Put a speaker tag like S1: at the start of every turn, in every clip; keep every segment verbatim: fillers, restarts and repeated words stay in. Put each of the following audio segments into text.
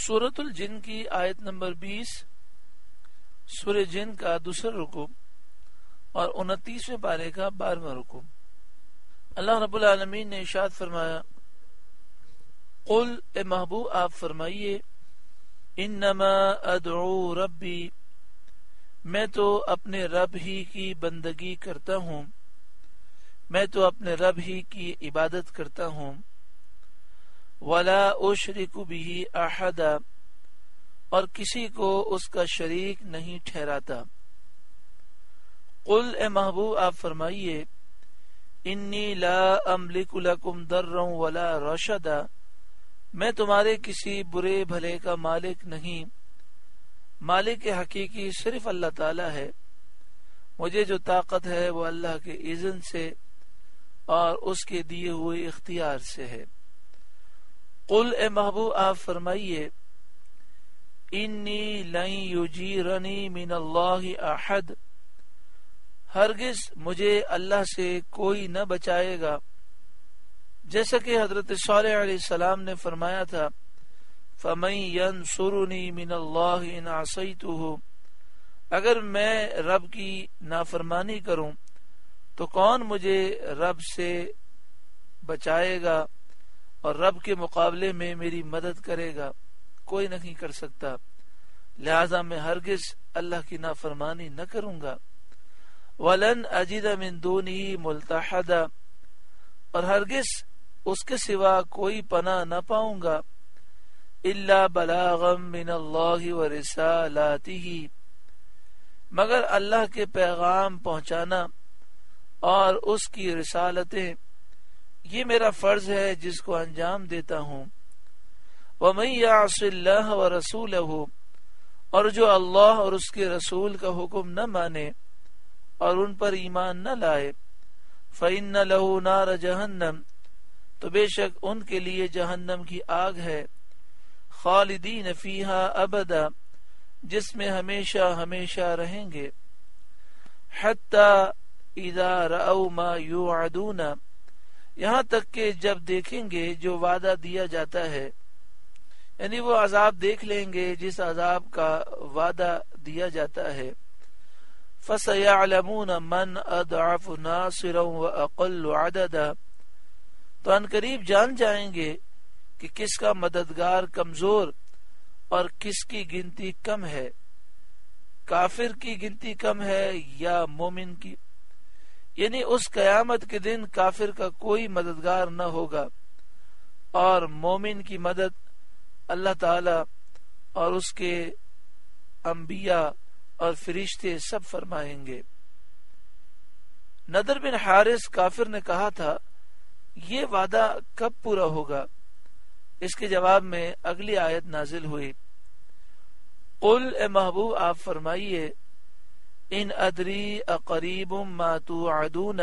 S1: سورۃ الجن کی آیت نمبر بیس، سورہ جن کا دوسرا رکوع اور انتیسویں پارے کا بارہواں رکوع۔ اللہ رب العالمین نے ارشاد فرمایا، قل اے محبوب آپ فرمائیے، انما ادعو ربی، میں تو اپنے رب ہی کی بندگی کرتا ہوں، میں تو اپنے رب ہی کی عبادت کرتا ہوں، ولا اشرک بہ احدا، اور کسی کو اس کا شریک نہیں ٹھہراتا۔ قل اے محبوب آپ فرمائیے، انی لا املک لکم ضرا ولا رشدا، میں تمہارے کسی برے بھلے کا مالک نہیں، مالک حقیقی صرف اللہ تعالی ہے، مجھے جو طاقت ہے وہ اللہ کے اذن سے اور اس کے دیے ہوئے اختیار سے ہے۔ قل اے محبوب آپ فرمائیے، انی لن یجیرنی من اللہ احد، ہرگز مجھے اللہ سے کوئی نہ بچائے گا، جیسا کہ حضرت صالح علیہ السلام نے فرمایا تھا، فمن ینصرنی من اللہ ان عصیتہ، اگر میں رب کی نافرمانی کروں تو کون مجھے رب سے بچائے گا اور رب کے مقابلے میں میری مدد کرے گا؟ کوئی نہیں کر سکتا، لہذا میں ہرگز اللہ کی نافرمانی نہ کروں گا۔ وَلَنْ أَجِدَ مِن دُونِهِ مُلْتَحَدًا، اور ہرگز اس کے سوا کوئی پناہ نہ پاؤں گا، إِلَّا بَلَاغًا مِّنَ اللَّهِ وَرِسَالَاتِهِ، مگر اللہ کے پیغام پہنچانا اور اس کی رسالتیں، یہ میرا فرض ہے جس کو انجام دیتا ہوں۔ وَمَن يَعْصِ اللَّهَ وَرَسُولَهُ، اور جو اللہ اور اس کے رسول کا حکم نہ مانے اور ان پر ایمان نہ لائے، فَإِنَّ لَهُ نَارَ جَهَنَّمَ، تو بے شک ان کے لیے جہنم کی آگ ہے، خالدین فیہا ابدا، جس میں ہمیشہ ہمیشہ رہیں گے، حتی اذا رأوا ما یوعدون، یہاں تک کہ جب دیکھیں گے جو وعدہ دیا جاتا ہے، یعنی وہ عذاب دیکھ لیں گے جس عذاب کا وعدہ دیا جاتا ہے، فَسَيَعْلَمُونَ مَنْ أَضْعَفُ نَاصِرًا وَأَقَلُّ عَدَدًا، تو ان قریب جان جائیں گے کہ کس کا مددگار کمزور اور کس کی گنتی کم ہے، کافر کی گنتی کم ہے یا مومن کی، یعنی اس قیامت کے دن کافر کا کوئی مددگار نہ ہوگا اور مومن کی مدد اللہ تعالی اور اس کے انبیاء اور فرشتے سب فرمائیں گے۔ نضر بن حارث کافر نے کہا تھا، یہ وعدہ کب پورا ہوگا؟ اس کے جواب میں اگلی آیت نازل ہوئی، قل اے محبوب آپ فرمائیے، ان ادری اقریب ما توعدون،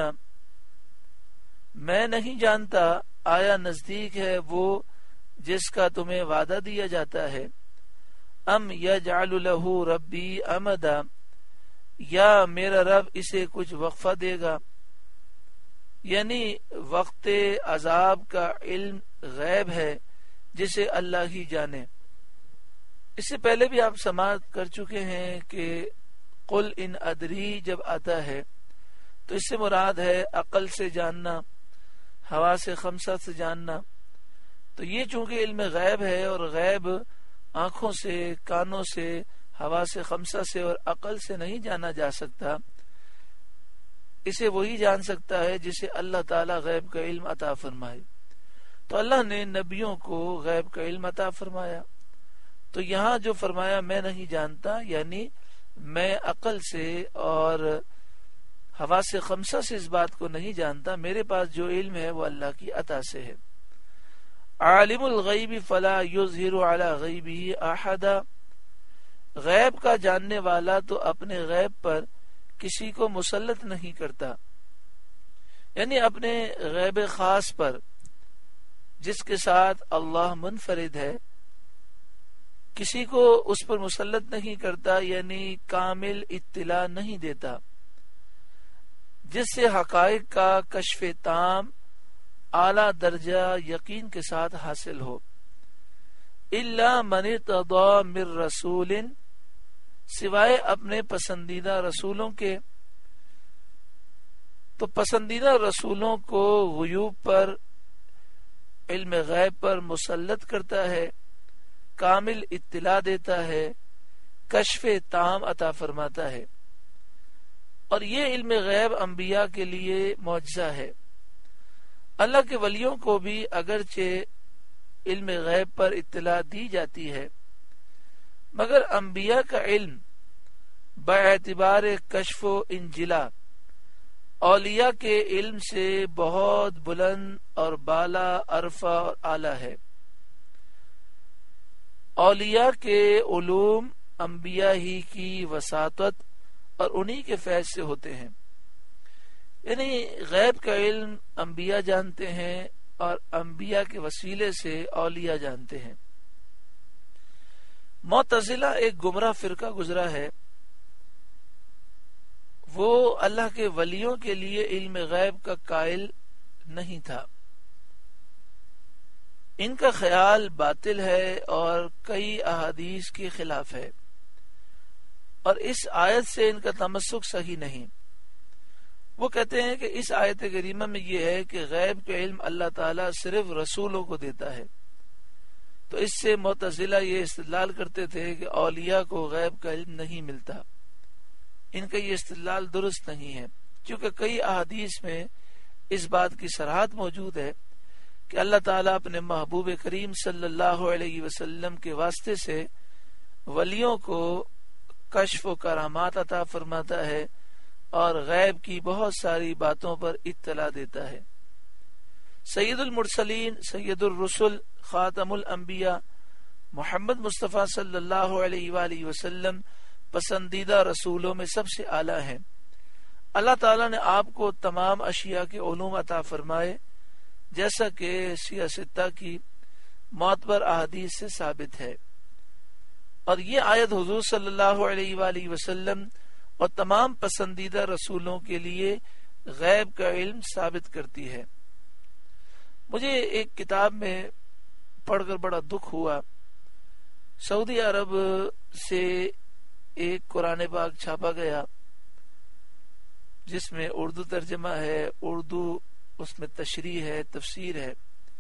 S1: میں نہیں جانتا آیا نزدیک ہے وہ جس کا تمہیں وعدہ دیا جاتا ہے، ام یجعل لہ ربی امدا، یا میرا رب اسے کچھ وقفہ دے گا، یعنی وقت عذاب کا علم غیب ہے جسے اللہ ہی جانے۔ اس سے پہلے بھی آپ سماعت کر چکے ہیں کہ قل ان ادری جب آتا ہے تو اس سے مراد ہے عقل سے جاننا، حواس خمسہ سے جاننا، تو یہ چونکہ علم غیب ہے اور غیب آنکھوں سے، کانوں سے، حواس خمسہ سے اور عقل سے نہیں جانا جا سکتا، اسے وہی جان سکتا ہے جسے اللہ تعالی غیب کا علم عطا فرمائے۔ تو اللہ نے نبیوں کو غیب کا علم عطا فرمایا، تو یہاں جو فرمایا میں نہیں جانتا، یعنی میں عقل سے اور حواس خمسہ سے اس بات کو نہیں جانتا، میرے پاس جو علم ہے وہ اللہ کی عطا سے ہے۔ عالم الغیب فلا یظہر علی غیبہ احدا، غیب کا جاننے والا تو اپنے غیب پر کسی کو مسلط نہیں کرتا، یعنی اپنے غیب خاص پر جس کے ساتھ اللہ منفرد ہے، کسی کو اس پر مسلط نہیں کرتا، یعنی کامل اطلاع نہیں دیتا، جس سے حقائق کا کشف تام اعلیٰ درجہ یقین کے ساتھ حاصل ہو۔ الا من ارتضى من رسول، سوائے اپنے پسندیدہ رسولوں کے. تو پسندیدہ رسولوں کو غیوب پر، علم غیب پر مسلط کرتا ہے، کامل اطلاع دیتا ہے، کشف تام عطا فرماتا ہے. اور یہ علم غیب انبیاء کے لیے معجزہ ہے. اللہ کے ولیوں کو بھی اگرچہ علم غیب پر اطلاع دی جاتی ہے، مگر انبیاء کا علم باعتبار کشف و انجلا اولیاء کے علم سے بہت بلند اور بالا، عرفہ اور اعلیٰ ہے. اولیاء کے علوم انبیاء ہی کی وساطت اور انہی کے فیض سے ہوتے ہیں. یعنی غیب کا علم انبیاء جانتے ہیں اور انبیاء کے وسیلے سے اولیاء جانتے ہیں. معتزلہ ایک گمراہ فرقہ گزرا ہے، وہ اللہ کے ولیوں کے لیے علم غیب کا قائل نہیں تھا. ان کا خیال باطل ہے اور کئی احادیث کے خلاف ہے، اور اس آیت سے ان کا تمسک صحیح نہیں. وہ کہتے ہیں کہ اس آیت کریمہ میں یہ ہے کہ غیب کا علم اللہ تعالیٰ صرف رسولوں کو دیتا ہے. تو اس سے معتزلہ یہ استدلال کرتے تھے کہ اولیاء کو غیب کا علم نہیں ملتا. ان کا یہ استدلال درست نہیں ہے، کیونکہ کئی احادیث میں اس بات کی صراحت موجود ہے کہ اللہ تعالیٰ اپنے محبوب کریم صلی اللہ علیہ وسلم کے واسطے سے ولیوں کو کشف و کرامات عطا فرماتا ہے اور غیب کی بہت ساری باتوں پر اطلاع دیتا ہے. سید المرسلین، سید الرسل، خاتم الانبیاء محمد مصطفیٰ صلی اللہ علیہ وآلہ وسلم پسندیدہ رسولوں میں سب سے اعلیٰ ہیں. اللہ تعالیٰ نے آپ کو تمام اشیاء کے علوم عطا فرمائے، جیسا کہ سیاستہ کی معتبر احادیث سے ثابت ہے. اور یہ آیت حضور صلی اللہ علیہ وآلہ وسلم اور تمام پسندیدہ رسولوں کے لیے غیب کا علم ثابت کرتی ہے. مجھے ایک کتاب میں پڑھ کر بڑا دکھ ہوا. سعودی عرب سے ایک قرآن پاک چھاپا گیا جس میں اردو ترجمہ ہے، اردو اس میں تشریح ہے، تفسیر ہے.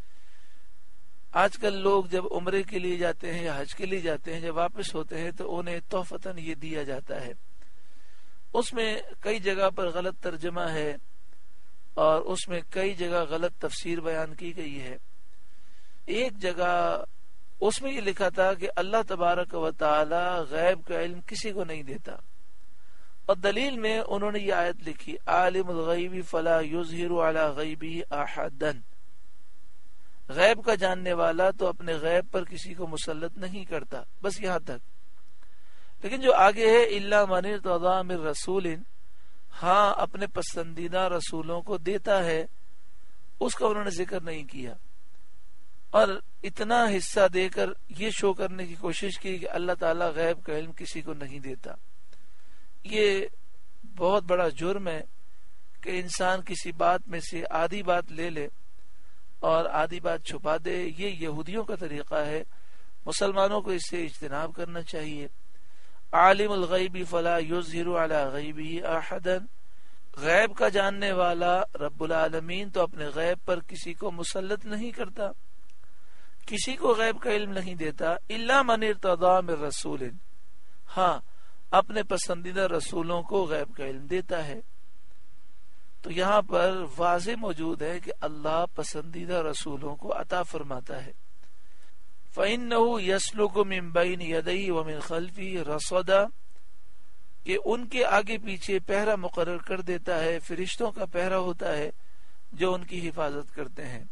S1: آج کل لوگ جب عمرے کے لیے جاتے ہیں یا حج کے لیے جاتے ہیں، جب واپس ہوتے ہیں تو انہیں تحفتاً یہ دیا جاتا ہے. اس میں کئی جگہ پر غلط ترجمہ ہے اور اس میں کئی جگہ غلط تفسیر بیان کی گئی ہے. ایک جگہ اس میں یہ لکھا تھا کہ اللہ تبارک و تعالی غیب کا علم کسی کو نہیں دیتا، اور دلیل میں انہوں نے یہ آیت لکھی، عالم الغیب فلا یظہر علی غیبہ احدا، غیب کا جاننے والا تو اپنے غیب پر کسی کو مسلط نہیں کرتا. بس یہاں تک. لیکن جو آگے ہے الا من ارتضی من رسول، ہاں اپنے پسندیدہ رسولوں کو دیتا ہے، اس کا انہوں نے ذکر نہیں کیا. اور اتنا حصہ دے کر یہ شو کرنے کی کوشش کی کہ اللہ تعالیٰ غیب کا علم کسی کو نہیں دیتا. یہ بہت بڑا جرم ہے کہ انسان کسی بات میں سے آدھی بات لے لے اور آدھی بات چھپا دے. یہ یہودیوں کا طریقہ ہے. مسلمانوں کو اس سے اجتناب کرنا چاہیے. عالم الغیب فلا یظہر علی غیبہ احدا، غیب کا جاننے والا رب العالمین تو اپنے غیب پر کسی کو مسلط نہیں کرتا، کسی کو غیب کا علم نہیں دیتا. الا من ارتضی من رسول، ہاں اپنے پسندیدہ رسولوں کو غیب کا علم دیتا ہے. تو یہاں پر واضح موجود ہے کہ اللہ پسندیدہ رسولوں کو عطا فرماتا ہے. فَإِنَّهُ يَسْلُكُ مِن بَيْنِ يَدَيْهِ وَمِن خَلْفِهِ رَصَدًا، کہ ان کے آگے پیچھے پہرا مقرر کر دیتا ہے، فرشتوں کا پہرا ہوتا ہے جو ان کی حفاظت کرتے ہیں.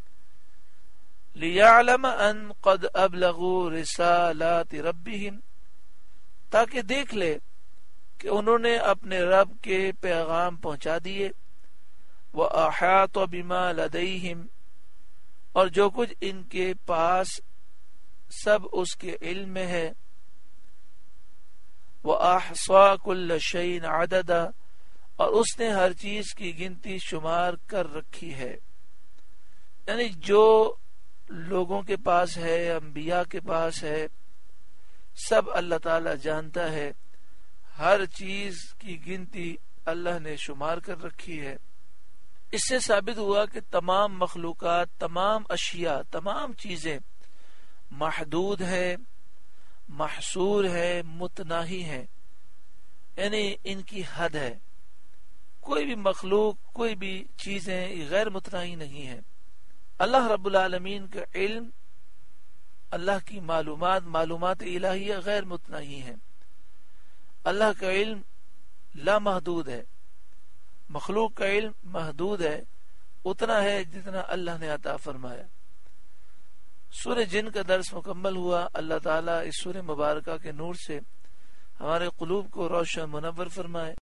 S1: لِيَعْلَمَ أَن قَدْ أَبْلَغُوا رِسَالَاتِ رَبِّهِمْ، تاکہ دیکھ لے کہ انہوں نے اپنے رب کے پیغام پہنچا دیے. وَأَحَاطَ بِمَا لَدَيْهِمْ، اور جو کچھ ان کے پاس سب اس کے علم میں ہے. وَأَحْصَى كُلَّ شَيْءٍ عَدَدًا، اور اس نے ہر چیز کی گنتی شمار کر رکھی ہے. یعنی جو لوگوں کے پاس ہے، انبیاء کے پاس ہے، سب اللہ تعالی جانتا ہے. ہر چیز کی گنتی اللہ نے شمار کر رکھی ہے. اس سے ثابت ہوا کہ تمام مخلوقات، تمام اشیاء، تمام چیزیں محدود ہے، محصور ہے، متناہی ہے، یعنی ان کی حد ہے. کوئی بھی مخلوق، کوئی بھی چیزیں غیر متناہی نہیں ہے. اللہ رب العالمین کا علم، اللہ کی معلومات، معلومات الہیہ غیر متناہی ہیں. اللہ کا علم لامحدود ہے، مخلوق کا علم محدود ہے، اتنا ہے جتنا اللہ نے عطا فرمایا. سورہ جن کا درس مکمل ہوا. اللہ تعالیٰ اس سورہ مبارکہ کے نور سے ہمارے قلوب کو روشن منور فرمائے.